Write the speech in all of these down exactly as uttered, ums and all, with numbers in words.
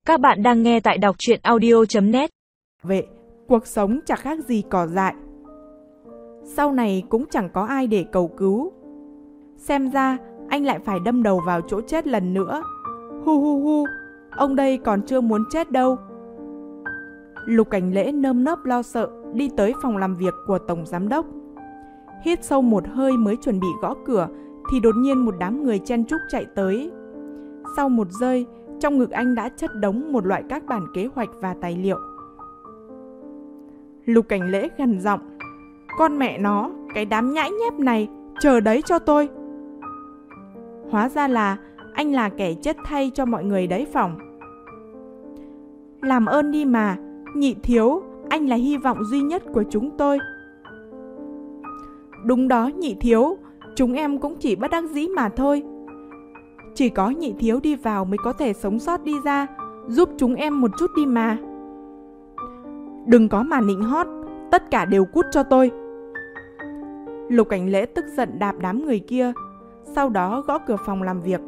Các bạn đang nghe tại đọc truyện audio chấm net. Vậy, cuộc sống chẳng khác gì cỏ dại. Sau này cũng chẳng có ai để cầu cứu. Xem ra anh lại phải đâm đầu vào chỗ chết lần nữa. Hu hu hu, ông đây còn chưa muốn chết đâu. Lục Cảnh Lễ nơm nớp lo sợ đi tới phòng làm việc của tổng giám đốc. Hít sâu một hơi mới chuẩn bị gõ cửa thì đột nhiên một đám người chen chúc chạy tới. Sau một giây, trong ngực anh đã chất đống một loại các bản kế hoạch và tài liệu. Lục Cảnh Lễ gằn giọng: "Con mẹ nó, cái đám nhãi nhép này, chờ đấy cho tôi." Hóa ra là anh là kẻ chết thay cho mọi người đấy phòng. "Làm ơn đi mà, nhị thiếu, anh là hy vọng duy nhất của chúng tôi." "Đúng đó nhị thiếu, chúng em cũng chỉ bất đắc dĩ mà thôi. Chỉ có nhị thiếu đi vào mới có thể sống sót đi ra, giúp chúng em một chút đi mà." "Đừng có mà nịnh hót, tất cả đều cút cho tôi." Lục Cảnh Lễ tức giận đạp đám người kia, sau đó gõ cửa phòng làm việc.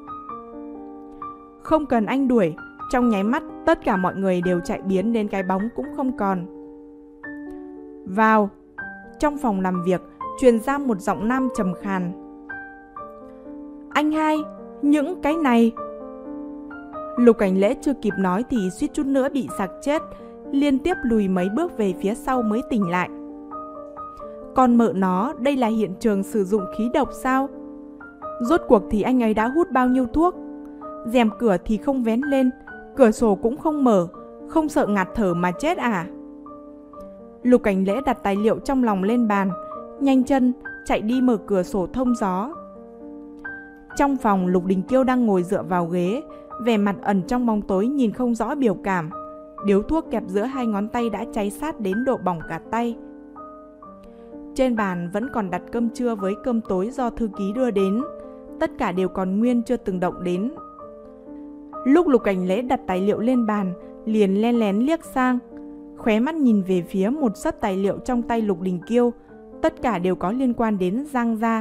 Không cần anh đuổi, trong nháy mắt tất cả mọi người đều chạy biến đến cái bóng cũng không còn. "Vào." Trong phòng làm việc truyền ra một giọng nam trầm khàn: "Anh hai, những cái này." Lục Cảnh Lễ chưa kịp nói thì suýt chút nữa bị sặc chết, liên tiếp lùi mấy bước về phía sau mới tỉnh lại. Con mợ nó, đây là hiện trường sử dụng khí độc sao? Rốt cuộc thì anh ấy đã hút bao nhiêu thuốc? Rèm cửa thì không vén lên, cửa sổ cũng không mở, không sợ ngạt thở mà chết à? Lục Cảnh Lễ đặt tài liệu trong lòng lên bàn, nhanh chân chạy đi mở cửa sổ thông gió. Trong phòng, Lục Đình Kiêu đang ngồi dựa vào ghế, vẻ mặt ẩn trong bóng tối nhìn không rõ biểu cảm. Điếu thuốc kẹp giữa hai ngón tay đã cháy sát đến độ bỏng cả tay. Trên bàn vẫn còn đặt cơm trưa với cơm tối do thư ký đưa đến, tất cả đều còn nguyên chưa từng động đến. Lúc Lục Cảnh Lễ đặt tài liệu lên bàn, liền len lén liếc sang, khóe mắt nhìn về phía một xấp tài liệu trong tay Lục Đình Kiêu, tất cả đều có liên quan đến Giang gia.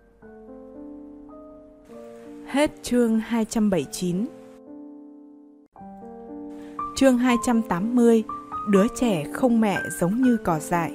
Hết chương hai trăm bảy mươi chín. Chương hai trăm tám mươi. Đứa trẻ không mẹ giống như cỏ dại.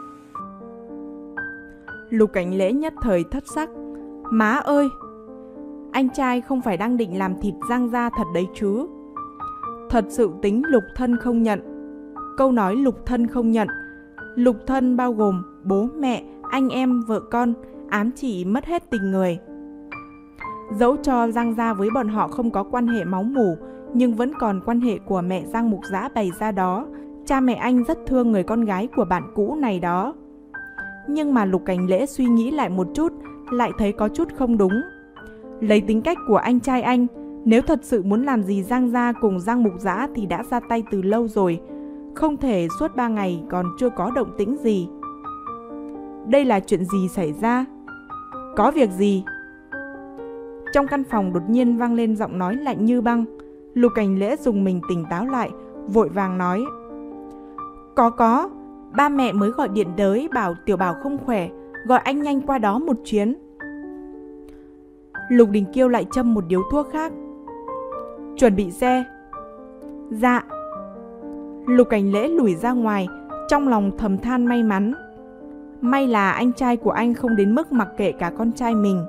Lục Cảnh Lễ nhất thời thất sắc. Má ơi! Anh trai không phải đang định làm thịt Giang gia thật đấy chứ? Thật sự tính lục thân không nhận. Câu nói lục thân không nhận, lục thân bao gồm bố mẹ, anh em, vợ con, ám chỉ mất hết tình người. Dẫu cho Giang gia với bọn họ không có quan hệ máu mủ, nhưng vẫn còn quan hệ của mẹ Giang Mục Dã bày ra đó. Cha mẹ anh rất thương người con gái của bạn cũ này đó. Nhưng mà Lục Cảnh Lễ suy nghĩ lại một chút, lại thấy có chút không đúng. Lấy tính cách của anh trai anh, nếu thật sự muốn làm gì Giang gia cùng Giang Mục Dã thì đã ra tay từ lâu rồi, không thể suốt ba ngày còn chưa có động tĩnh gì. Đây là chuyện gì xảy ra? Có việc gì? Trong căn phòng đột nhiên vang lên giọng nói lạnh như băng. Lục Cảnh Lễ dùng mình tỉnh táo lại, vội vàng nói: Có có, ba mẹ mới gọi điện tới bảo Tiểu Bảo không khỏe, gọi anh nhanh qua đó một chuyến. Lục Đình Kiêu lại châm một điếu thuốc khác. Chuẩn bị xe. Dạ. Lục Cảnh Lễ lùi ra ngoài, trong lòng thầm than may mắn. May là anh trai của anh không đến mức mặc kệ cả con trai mình.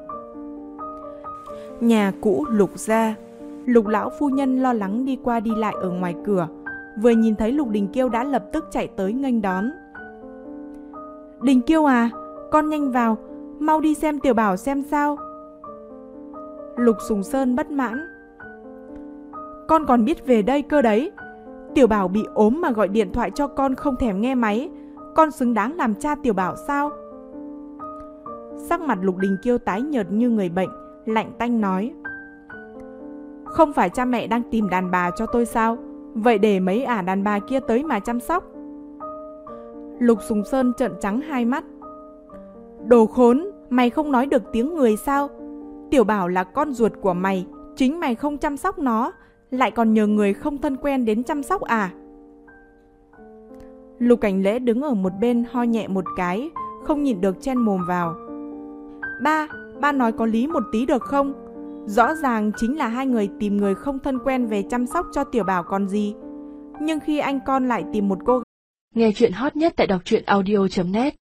Nhà cũ Lục gia. Lục lão phu nhân lo lắng đi qua đi lại ở ngoài cửa, vừa nhìn thấy Lục Đình Kiêu đã lập tức chạy tới nghênh đón. Đình Kiêu à, con nhanh vào, mau đi xem Tiểu Bảo xem sao. Lục Sùng Sơn bất mãn. Con còn biết về đây cơ đấy. Tiểu Bảo bị ốm mà gọi điện thoại cho con không thèm nghe máy, con xứng đáng làm cha Tiểu Bảo sao? Sắc mặt Lục Đình Kiêu tái nhợt như người bệnh, lạnh tanh nói: Không phải cha mẹ đang tìm đàn bà cho tôi sao? Vậy để mấy ả đàn bà kia tới mà chăm sóc. Lục Sùng Sơn trợn trắng hai mắt. Đồ khốn, mày không nói được tiếng người sao? Tiểu Bảo là con ruột của mày, chính mày không chăm sóc nó, lại còn nhờ người không thân quen đến chăm sóc à? Lục Cảnh Lễ đứng ở một bên ho nhẹ một cái, không nhịn được chen mồm vào. Ba, ba nói có lý một tí được không? Rõ ràng chính là hai người tìm người không thân quen về chăm sóc cho Tiểu Bảo còn gì. Nhưng khi anh con lại tìm một cô Nghe chuyện hot nhất tại đọc truyện audio chấm net